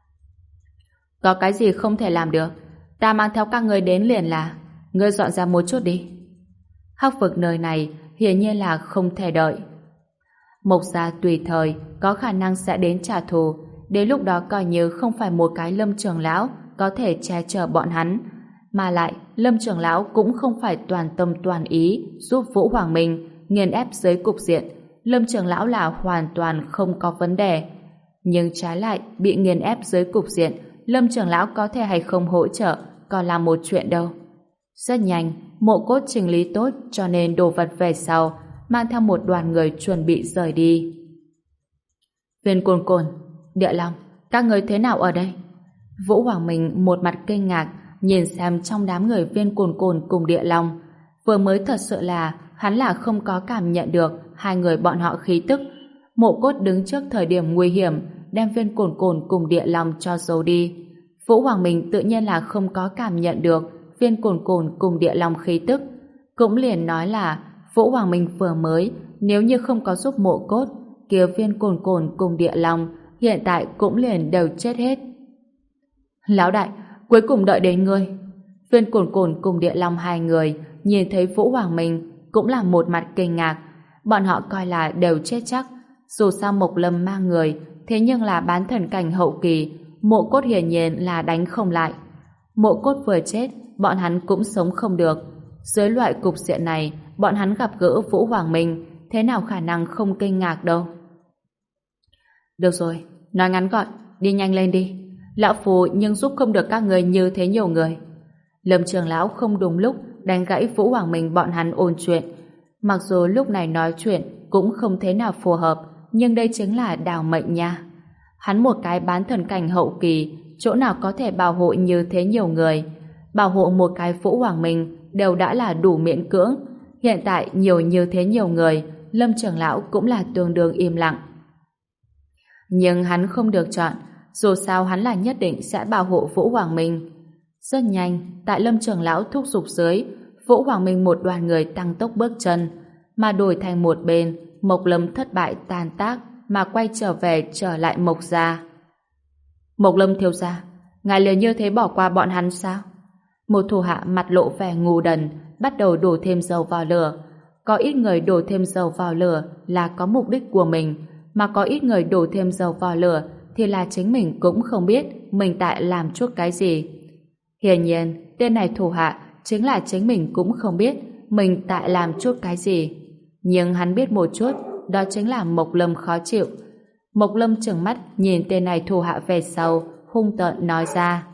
có cái gì không thể làm được, ta mang theo các người đến liền là, ngươi dọn ra một chút đi. Hắc vực nơi này hiển nhiên là không thể đợi. Mộc Gia tùy thời có khả năng sẽ đến trả thù, đến lúc đó coi như không phải một cái Lâm Trường Lão có thể che chở bọn hắn, mà lại Lâm Trường Lão cũng không phải toàn tâm toàn ý giúp Vũ Hoàng Minh nghiền ép dưới cục diện. Lâm Trường Lão là hoàn toàn không có vấn đề, nhưng trái lại bị nghiền ép dưới cục diện, Lâm Trường Lão có thể hay không hỗ trợ còn là một chuyện đâu. Rất nhanh, Mộ Cốt chỉnh lý tốt cho nên đồ vật về sau, mang theo một đoàn người chuẩn bị rời đi. Viên Cồn Cồn, Địa Long, các người thế nào ở đây? Vũ Hoàng Minh một mặt kinh ngạc nhìn xem trong đám người Viên Cồn Cồn cùng Địa Long. Vừa mới thật sự là hắn là không có cảm nhận được hai người bọn họ khí tức. Mộ Cốt đứng trước thời điểm nguy hiểm đem Viên Cồn Cồn cùng Địa Long cho giấu đi. Vũ Hoàng Minh tự nhiên là không có cảm nhận được Viên Cồn Cồn cùng Địa Long khí tức, cũng liền nói là Vũ Hoàng Minh vừa mới nếu như không có giúp Mộ Cốt, kia Viên Cồn Cồn cùng Địa Long hiện tại cũng liền đều chết hết. Lão đại, cuối cùng đợi đến ngươi. Viên Cồn Cồn cùng Địa Long hai người nhìn thấy Vũ Hoàng Minh cũng là một mặt kinh ngạc. Bọn họ coi là đều chết chắc, dù sao Mộc Lâm mang người, thế nhưng là bán thần cảnh hậu kỳ, Mộ Cốt hiển nhiên là đánh không lại. Mộ Cốt vừa chết, bọn hắn cũng sống không được. Dưới loại cục diện này, bọn hắn gặp gỡ Vũ Hoàng Minh, thế nào khả năng không kinh ngạc đâu. Được rồi, nói ngắn gọn, đi nhanh lên đi. Lão Phù nhưng giúp không được các người như thế nhiều người. Lâm Trường Lão không đúng lúc đánh gãy Vũ Hoàng Minh bọn hắn ôn chuyện. Mặc dù lúc này nói chuyện cũng không thế nào phù hợp, nhưng đây chính là đào mệnh nha. Hắn một cái bán thần cảnh hậu kỳ, chỗ nào có thể bảo hộ như thế nhiều người. Bảo hộ một cái Vũ Hoàng Minh đều đã là đủ miễn cưỡng. Hiện tại nhiều như thế nhiều người, Lâm Trường Lão cũng là tương đương im lặng. Nhưng hắn không được chọn, dù sao hắn là nhất định sẽ bảo hộ Vũ Hoàng Minh. Rất nhanh, tại Lâm Trường Lão thúc giục dưới, Vũ Hoàng Minh một đoàn người tăng tốc bước chân, mà đổi thành một bên, Mộc Lâm thất bại tàn tác mà quay trở về trở lại Mộc Gia. Mộc Lâm thiếu gia, ngài liền như thế bỏ qua bọn hắn sao? Một thủ hạ mặt lộ vẻ ngu đần, bắt đầu đổ thêm dầu vào lửa. Có ít người đổ thêm dầu vào lửa là có mục đích của mình, mà có ít người đổ thêm dầu vào lửa thì là chính mình cũng không biết mình tại làm chút cái gì. Hiển nhiên, tên này thủ hạ chính là chính mình cũng không biết mình tại làm chút cái gì. Nhưng hắn biết một chút, đó chính là Mộc Lâm khó chịu. Mộc Lâm trừng mắt nhìn tên này thủ hạ về sau, hung tợn nói ra: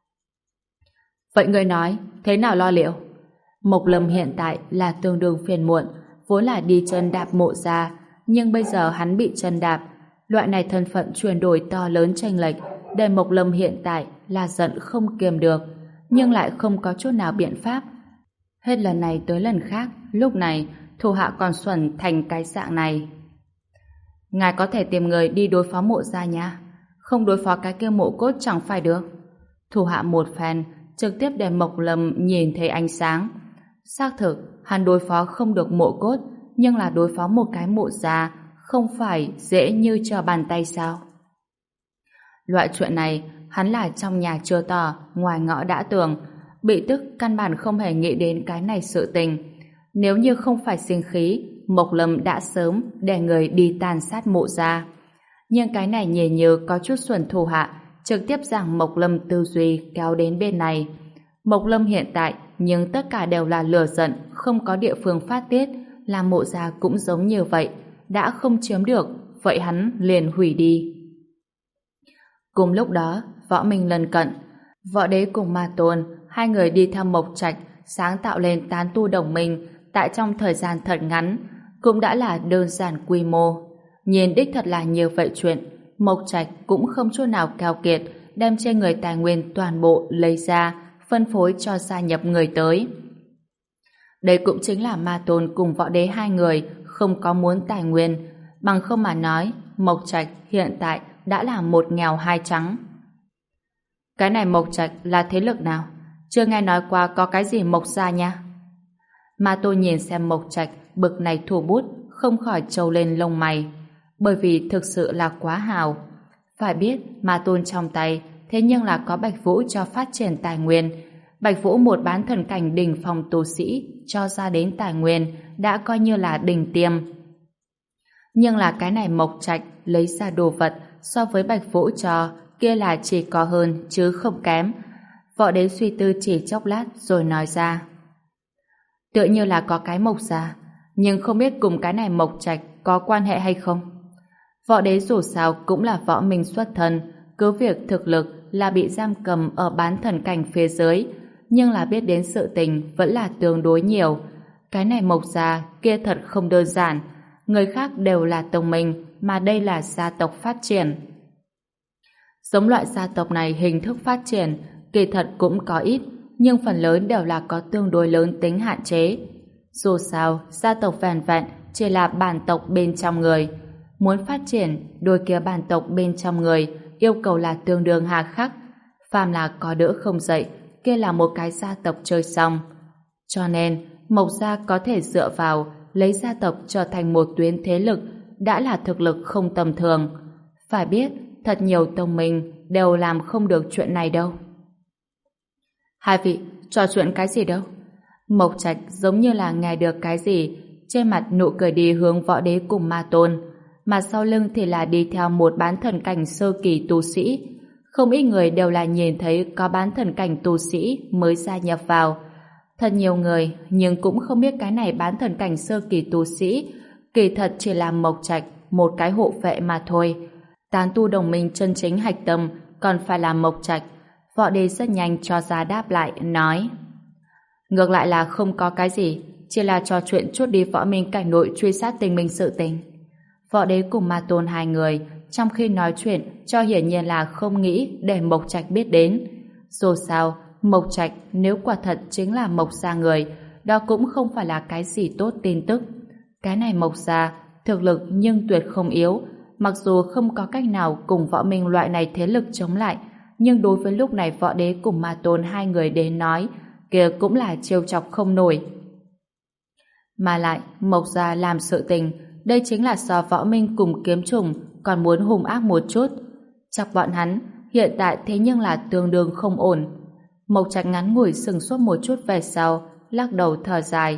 vậy người nói, thế nào lo liệu? Mộc Lâm hiện tại là tương đương phiền muộn, vốn là đi chân đạp Mộ Gia, nhưng bây giờ hắn bị chân đạp. Loại này thân phận chuyển đổi to lớn chênh lệch, để Mộc Lâm hiện tại là giận không kiềm được, nhưng lại không có chút nào biện pháp. Hết lần này tới lần khác, lúc này thủ hạ còn xuẩn thành cái dạng này. Ngài có thể tìm người đi đối phó Mộ Gia nha, không đối phó cái kia Mộ Cốt chẳng phải được. Thủ hạ một phen trực tiếp để Mộc Lâm nhìn thấy ánh sáng. Xác thực, hắn đối phó không được Mộ Cốt, nhưng là đối phó một cái Mộ Gia không phải dễ như trở bàn tay sao? Loại chuyện này, hắn là trong nhà chưa tỏ, ngoài ngõ đã tường, bị tức căn bản không hề nghĩ đến cái này sự tình. Nếu như không phải sinh khí, Mộc Lâm đã sớm để người đi tàn sát Mộ Gia. Nhưng cái này nhìn như có chút xuẩn thủ hạ, trực tiếp rằng Mộc Lâm tư duy kéo đến bên này. Mộc Lâm hiện tại, nhưng tất cả đều là lửa giận, không có địa phương phát tiết, làm Mộ gia cũng giống như vậy, đã không chiếm được, vậy hắn liền hủy đi. Cùng lúc đó, Võ Minh lân cận, Võ Đế cùng Ma Tôn, hai người đi theo Mộc Trạch, sáng tạo lên tán tu đồng minh, tại trong thời gian thật ngắn, cũng đã là đơn giản quy mô. Nhìn đích thật là nhiều vậy chuyện, Mộc Trạch cũng không chút nào keo kiệt, đem trên người tài nguyên toàn bộ lấy ra, phân phối cho gia nhập người tới. Đây cũng chính là Ma Tôn cùng Võ Đế hai người không có muốn tài nguyên, bằng không mà nói, Mộc Trạch hiện tại đã là một nghèo hai trắng. Cái này Mộc Trạch là thế lực nào? Chưa nghe nói qua có cái gì Mộc gia nha. Ma Tôn nhìn xem Mộc Trạch bực này thủ bút, không khỏi trâu lên lông mày, bởi vì thực sự là quá hào. Phải biết, Ma Tôn trong tay thế nhưng là có Bạch Vũ cho phát triển tài nguyên. Bạch Vũ một bán thần cảnh đỉnh phong tu sĩ cho ra đến tài nguyên đã coi như là đỉnh tiêm. Nhưng là cái này Mộc Trạch lấy ra đồ vật so với Bạch Vũ cho kia là chỉ có hơn chứ không kém. Võ Đế suy tư chỉ chốc lát rồi nói ra. Tựa như là có cái Mộc gia, nhưng không biết cùng cái này Mộc Trạch có quan hệ hay không. Võ Đế dù sao cũng là võ minh xuất thân, cứ việc thực lực là bị giam cầm ở bán thần cảnh phía dưới, nhưng là biết đến sự tình vẫn là tương đối nhiều. Cái này Mộc gia kia thật không đơn giản, người khác đều là tông minh, mà đây là gia tộc phát triển. Giống loại gia tộc này hình thức phát triển kỳ thật cũng có ít, nhưng phần lớn đều là có tương đối lớn tính hạn chế. Dù sao, gia tộc vẹn vẹn chỉ là bản tộc bên trong người. Muốn phát triển, đôi kia bản tộc bên trong người yêu cầu là tương đương hà khắc. Phàm là có đỡ không dậy, kia là một cái gia tộc chơi xong. Cho nên, Mộc gia có thể dựa vào lấy gia tộc trở thành một tuyến thế lực đã là thực lực không tầm thường. Phải biết, thật nhiều tông minh đều làm không được chuyện này đâu. Hai vị, trò chuyện cái gì đâu? Mộc Trạch giống như là nghe được cái gì, trên mặt nụ cười đi hướng Võ Đế cùng Ma Tôn, mà sau lưng thì là đi theo một bán thần cảnh sơ kỳ tu sĩ. Không ít người đều là nhìn thấy có bán thần cảnh tu sĩ mới gia nhập vào. Thật nhiều người, nhưng cũng không biết cái này bán thần cảnh sơ kỳ tu sĩ kỳ thật chỉ là Mộc Trạch một cái hộ vệ mà thôi. Tán tu đồng minh chân chính hạch tâm còn phải là Mộc Trạch. Võ Đế rất nhanh cho ra đáp lại, nói: ngược lại là không có cái gì, chỉ là trò chuyện chút đi võ minh cảnh nội truy sát tình minh sự tình. Võ Đế cùng Ma Tôn hai người trong khi nói chuyện cho hiển nhiên là không nghĩ để Mộc Trạch biết đến. Dù sao, Mộc Trạch nếu quả thật chính là Mộc gia người, đó cũng không phải là cái gì tốt tin tức. Cái này Mộc gia thực lực nhưng tuyệt không yếu, mặc dù không có cách nào cùng võ minh loại này thế lực chống lại, nhưng đối với lúc này Võ Đế cùng Ma Tôn hai người đến nói, kia cũng là trêu chọc không nổi. Mà lại, Mộc gia làm sự tình, đây chính là so võ minh cùng kiếm trùng còn muốn hung ác một chút. Chắc bọn hắn hiện tại thế nhưng là tương đương không ổn. Mộc Trạch ngắn ngủi sừng sốt một chút về sau, lắc đầu thở dài.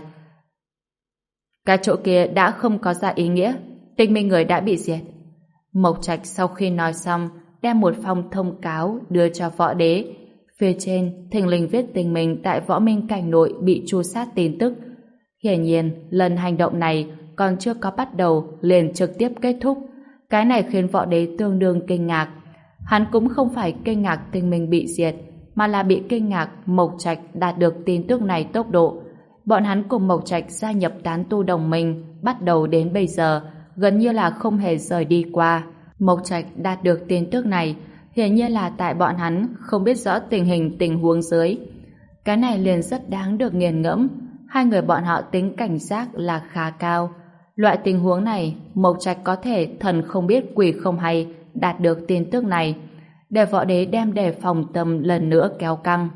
Cái chỗ kia đã không có ra ý nghĩa, tình minh người đã bị diệt. Mộc Trạch sau khi nói xong, đem một phong thông cáo đưa cho Võ Đế. Phía trên thình lình viết tình mình tại võ minh cảnh nội bị tru sát tin tức. Hiển nhiên, lần hành động này còn chưa có bắt đầu liền trực tiếp kết thúc. Cái này khiến Võ Đế tương đương kinh ngạc. Hắn cũng không phải kinh ngạc tình mình bị diệt, mà là bị kinh ngạc Mộc Trạch đạt được tin tức này tốc độ. Bọn hắn cùng Mộc Trạch gia nhập tán tu đồng minh bắt đầu đến bây giờ gần như là không hề rời đi qua. Mộc Trạch đạt được tin tức này hiển nhiên là tại bọn hắn không biết rõ tình hình tình huống dưới. Cái này liền rất đáng được nghiền ngẫm. Hai người bọn họ tính cảnh giác là khá cao. Loại tình huống này Mộc Trạch có thể thần không biết quỷ không hay đạt được tin tức này, để Võ Đế đem đề phòng tâm lần nữa kéo căng.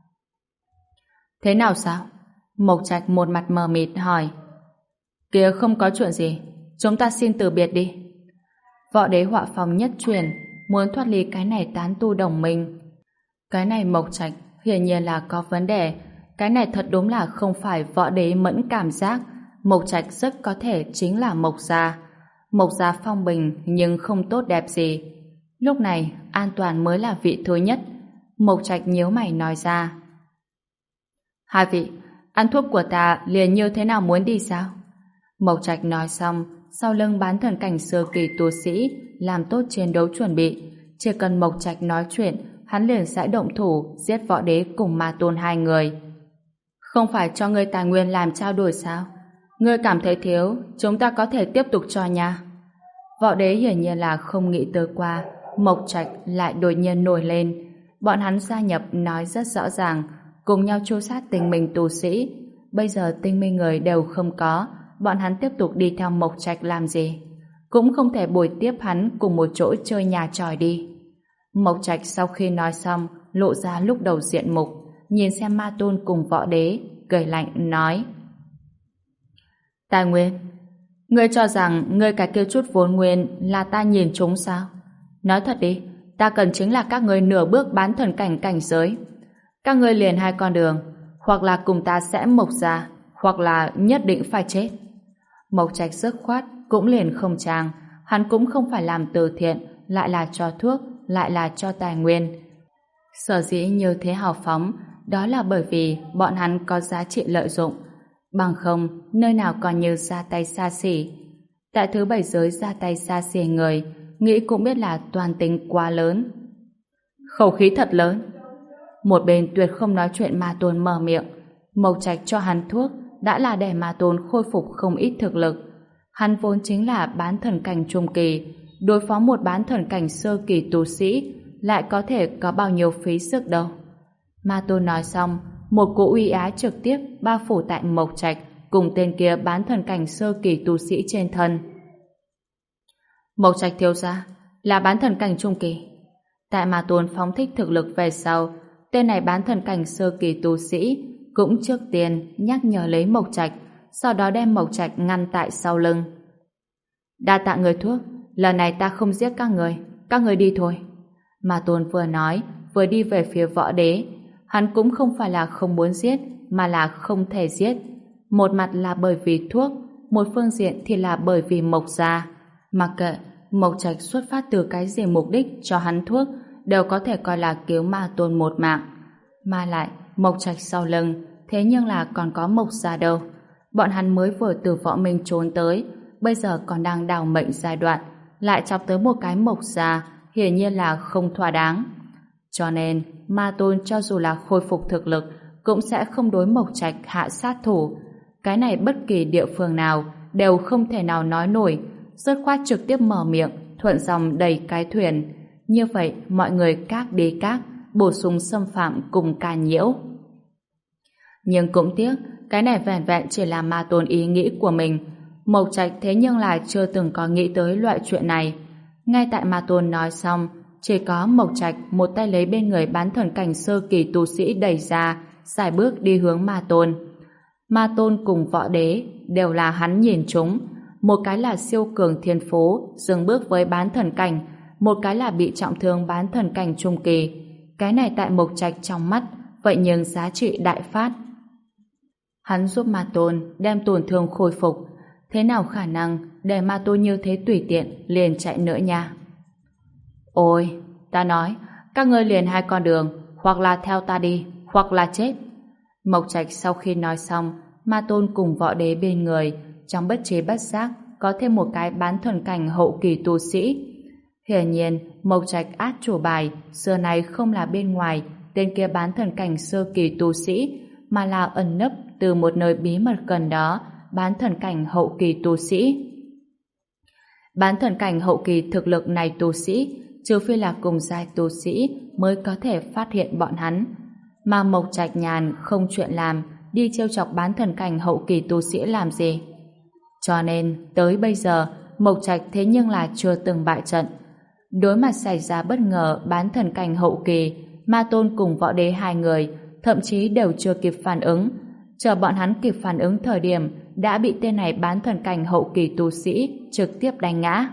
Thế nào sao? Mộc Trạch một mặt mờ mịt hỏi. Kìa không có chuyện gì, chúng ta xin từ biệt đi. Võ Đế họa phong nhất truyền, muốn thoát ly cái này tán tu đồng minh. Cái này Mộc Trạch hiển nhiên là có vấn đề. Cái này thật đúng là không phải Võ Đế mẫn cảm giác. Mộc Trạch rất có thể chính là Mộc gia. Mộc gia phong bình nhưng không tốt đẹp gì. Lúc này an toàn mới là vị thứ nhất. Mộc Trạch nhíu mày nói ra. Hai vị, ăn thuốc của ta liền như thế nào muốn đi sao? Mộc Trạch nói xong, sau lưng bán thần cảnh sơ kỳ tu sĩ làm tốt chiến đấu chuẩn bị. Chỉ cần Mộc Trạch nói chuyện, hắn liền sẽ động thủ giết võ đế cùng ma tôn hai người. Không phải cho ngươi tài nguyên làm trao đổi sao? Ngươi cảm thấy thiếu, chúng ta có thể tiếp tục cho nha. Võ đế hiển nhiên là không nghĩ tới qua, Mộc Trạch lại đột nhiên nổi lên. Bọn hắn gia nhập nói rất rõ ràng, cùng nhau tru sát tinh minh tu sĩ. Bây giờ tinh minh người đều không có, bọn hắn tiếp tục đi theo Mộc Trạch làm gì? Cũng không thể bồi tiếp hắn cùng một chỗ chơi nhà tròi đi. Mộc Trạch sau khi nói xong, lộ ra lúc đầu diện mục, nhìn xem ma tôn cùng võ đế, cười lạnh nói: Tài nguyên, ngươi cho rằng ngươi cái kia chút vốn nguyên là ta nhìn chúng sao? Nói thật đi, ta cần chính là các ngươi nửa bước bán thần cảnh cảnh giới. Các ngươi liền hai con đường, hoặc là cùng ta sẽ Mộc ra, hoặc là nhất định phải chết. Mộc Trạch dứt khoát cũng liền không trang, hắn cũng không phải làm từ thiện, lại là cho thuốc, lại là cho tài nguyên. Sở dĩ như thế hào phóng, đó là bởi vì bọn hắn có giá trị lợi dụng. Bằng không, nơi nào còn như ra tay xa xỉ. Tại thứ bảy giới ra tay xa xỉ người, nghĩ cũng biết là toàn tính quá lớn. Khẩu khí thật lớn. Một bên tuyệt không nói chuyện ma tôn mở miệng. Mộc Trạch cho hắn thuốc đã là để ma tôn khôi phục không ít thực lực. Hắn vốn chính là bán thần cảnh trung kỳ, đối phó một bán thần cảnh sơ kỳ tu sĩ lại có thể có bao nhiêu phí sức đâu. Ma tôn nói xong, một cỗ uy ái trực tiếp bao phủ tại Mộc Trạch cùng tên kia bán thần cảnh sơ kỳ tu sĩ trên thân. Mộc Trạch thiếu gia là bán thần cảnh trung kỳ. Tại Ma tôn phóng thích thực lực về sau, tên này bán thần cảnh sơ kỳ tu sĩ cũng trước tiên nhắc nhở lấy Mộc Trạch, sau đó đem Mộc Trạch ngăn tại sau lưng. Đa tạ người thuốc, lần này ta không giết các người, các người đi thôi. Ma tôn vừa nói, vừa đi về phía võ đế. Hắn cũng không phải là không muốn giết, mà là không thể giết. Một mặt là bởi vì thuốc, một phương diện thì là bởi vì Mộc gia. Mặc kệ Mộc Trạch xuất phát từ cái gì mục đích cho hắn thuốc, đều có thể coi là cứu ma tôn một mạng. Mà lại, Mộc Trạch sau lưng, thế nhưng là còn có Mộc gia đâu. Bọn hắn mới vừa từ võ minh trốn tới, bây giờ còn đang đào mệnh giai đoạn, lại chọc tới một cái Mộc gia, hiển nhiên là không thỏa đáng. Cho nên, ma tôn cho dù là khôi phục thực lực, cũng sẽ không đối Mộc Trạch hạ sát thủ. Cái này bất kỳ địa phương nào đều không thể nào nói nổi, dứt khoát trực tiếp mở miệng, thuận dòng đẩy cái thuyền. Như vậy, mọi người các đi các, bổ sung xâm phạm cùng ca nhiễu. Nhưng cũng tiếc, cái này vẻn vẹn chỉ là ma tôn ý nghĩ của mình. Mộc Trạch thế nhưng là chưa từng có nghĩ tới loại chuyện này. Ngay tại ma tôn nói xong, chỉ có Mộc Trạch một tay lấy bên người bán thần cảnh sơ kỳ tu sĩ đẩy ra, xài bước đi hướng ma tôn. Ma tôn cùng võ đế đều là hắn nhìn chúng. Một cái là siêu cường thiên phú, dừng bước với bán thần cảnh, một cái là bị trọng thương bán thần cảnh trung kỳ. Cái này tại Mộc Trạch trong mắt, vậy nhưng giá trị đại phát. Hắn giúp ma tôn đem tổn thương khôi phục. Thế nào khả năng để ma tôn như thế tùy tiện liền chạy nữa nha? Ôi, ta nói, các ngươi liền hai con đường, hoặc là theo ta đi, hoặc là chết. Mộc Trạch sau khi nói xong, ma tôn cùng võ đế bên người, trong bất chế bất giác, có thêm một cái bán thần cảnh hậu kỳ tu sĩ. Hiển nhiên, Mộc Trạch át chủ bài, xưa này không là bên ngoài, tên kia bán thần cảnh sơ kỳ tu sĩ, mà là ẩn nấp từ một nơi bí mật gần đó, bán thần cảnh hậu kỳ tu sĩ. Bán thần cảnh hậu kỳ thực lực này tu sĩ, trừ phi là cùng giai tu sĩ mới có thể phát hiện bọn hắn. Mà Mộc Trạch nhàn không chuyện làm, đi trêu chọc bán thần cảnh hậu kỳ tu sĩ làm gì? Cho nên, tới bây giờ, Mộc Trạch thế nhưng là chưa từng bại trận. Đối mặt xảy ra bất ngờ bán thần cảnh hậu kỳ, ma tôn cùng võ đế hai người, thậm chí đều chưa kịp phản ứng. Chờ bọn hắn kịp phản ứng thời điểm, đã bị tên này bán thần cảnh hậu kỳ tu sĩ trực tiếp đánh ngã.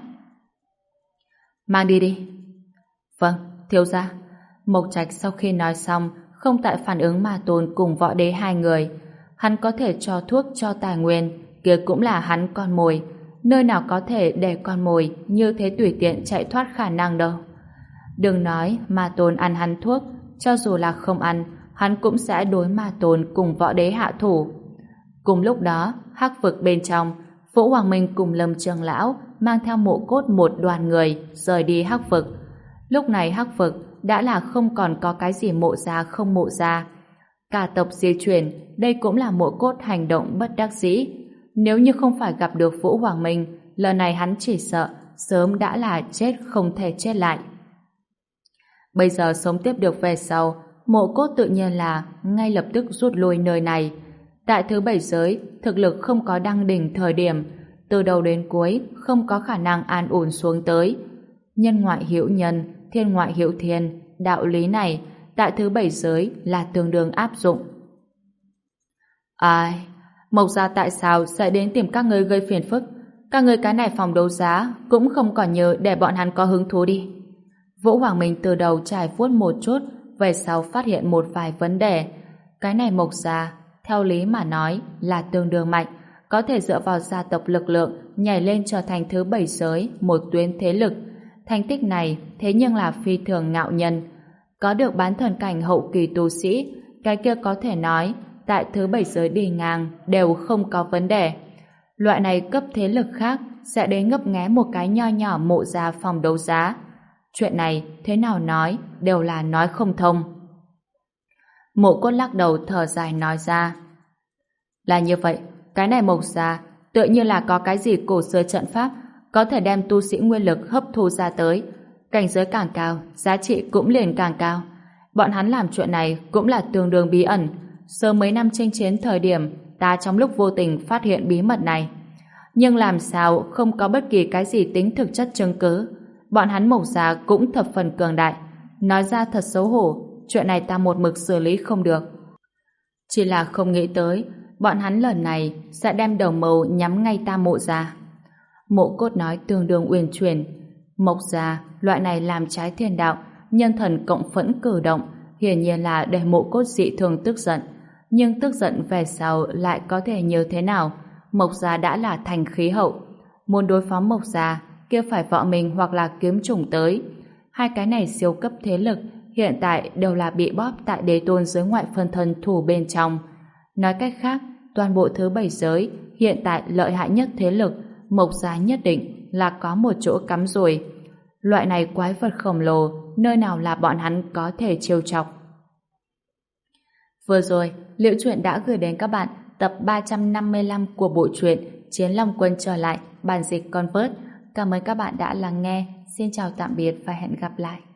Mang đi đi. Vâng, thiếu gia. Mộc Trạch sau khi nói xong, không tại phản ứng ma tôn cùng võ đế hai người. Hắn có thể cho thuốc cho tài nguyên, kia cũng là hắn con mồi. Nơi nào có thể để con mồi như thế tùy tiện chạy thoát khả năng đâu. Đừng nói ma tôn ăn hắn thuốc, cho dù là không ăn, hắn cũng sẽ đối ma tôn cùng võ đế hạ thủ. Cùng lúc đó, hắc vực bên trong, Vũ Hoàng Minh cùng Lâm Trường Lão mang theo mộ cốt một đoàn người rời đi hắc vực. Lúc này hắc vực đã là không còn có cái gì mộ gia không mộ gia. Cả tộc di chuyển, đây cũng là mộ cốt hành động bất đắc dĩ. Nếu như không phải gặp được Vũ Hoàng Minh, lần này hắn chỉ sợ sớm đã là chết không thể chết lại. Bây giờ sống tiếp được về sau, mộ cốt tự nhiên là ngay lập tức rút lui nơi này. Tại thứ bảy giới, thực lực không có đăng đỉnh thời điểm, từ đầu đến cuối không có khả năng an ổn xuống tới. Nhân ngoại hữu nhân, thiên ngoại hữu thiên, đạo lý này tại thứ bảy giới là tương đương áp dụng. Ai, Mộc gia tại sao sẽ đến tìm các ngươi gây phiền phức? Các ngươi cái này phòng đấu giá cũng không còn nhớ để bọn hắn có hứng thú đi. Vũ Hoàng Minh từ đầu trải vuốt một chút, về sau phát hiện một vài vấn đề. Cái này Mộc gia, theo lý mà nói là tương đương mạnh, có thể dựa vào gia tộc lực lượng nhảy lên trở thành thứ bảy giới một tuyến thế lực. Thành tích này thế nhưng là phi thường ngạo nhân. Có được bán thần cảnh hậu kỳ tu sĩ, cái kia có thể nói tại thứ bảy giới đi ngang đều không có vấn đề. Loại này cấp thế lực khác sẽ đến ngấp nghé một cái nho nhỏ mộ gia phòng đấu giá. Chuyện này thế nào nói đều là nói không thông. Mộ cốt lắc đầu thở dài nói ra. Là như vậy, cái này Mộc gia tựa như là có cái gì cổ xưa trận pháp có thể đem tu sĩ nguyên lực hấp thu ra tới. Cảnh giới càng cao, giá trị cũng liền càng cao. Bọn hắn làm chuyện này cũng là tương đương bí ẩn. Sớm mấy năm chinh chiến thời điểm, ta trong lúc vô tình phát hiện bí mật này. Nhưng làm sao không có bất kỳ cái gì tính thực chất chứng cứ. Bọn hắn Mộc gia cũng thập phần cường đại. Nói ra thật xấu hổ, chuyện này ta một mực xử lý không được. Chỉ là không nghĩ tới, bọn hắn lần này sẽ đem đầu mâu nhắm ngay ta Mộ gia. Mộ cốt nói tương đương uyển chuyển. Mộc gia, loại này làm trái thiên đạo, nhân thần cộng phẫn cử động, hiển nhiên là để Mộ cốt dị thường tức giận. Nhưng tức giận về sau lại có thể như thế nào? Mộc gia đã là thành khí hậu. Muốn đối phó Mộc gia, kia phải võ mình hoặc là kiếm chủng tới. Hai cái này siêu cấp thế lực hiện tại đều là bị bóp tại đế tôn giới ngoại phân thân thủ bên trong. Nói cách khác, toàn bộ thứ bảy giới hiện tại lợi hại nhất thế lực, Mộc gia nhất định là có một chỗ cắm rồi. Loại này quái vật khổng lồ, nơi nào là bọn hắn có thể trêu chọc. Vừa rồi, Liễu Chuyện đã gửi đến các bạn tập ba trăm năm mươi lăm của bộ truyện Chiến Long Quân trở lại, bản dịch Convert. Cảm ơn các bạn đã lắng nghe. Xin chào tạm biệt và hẹn gặp lại.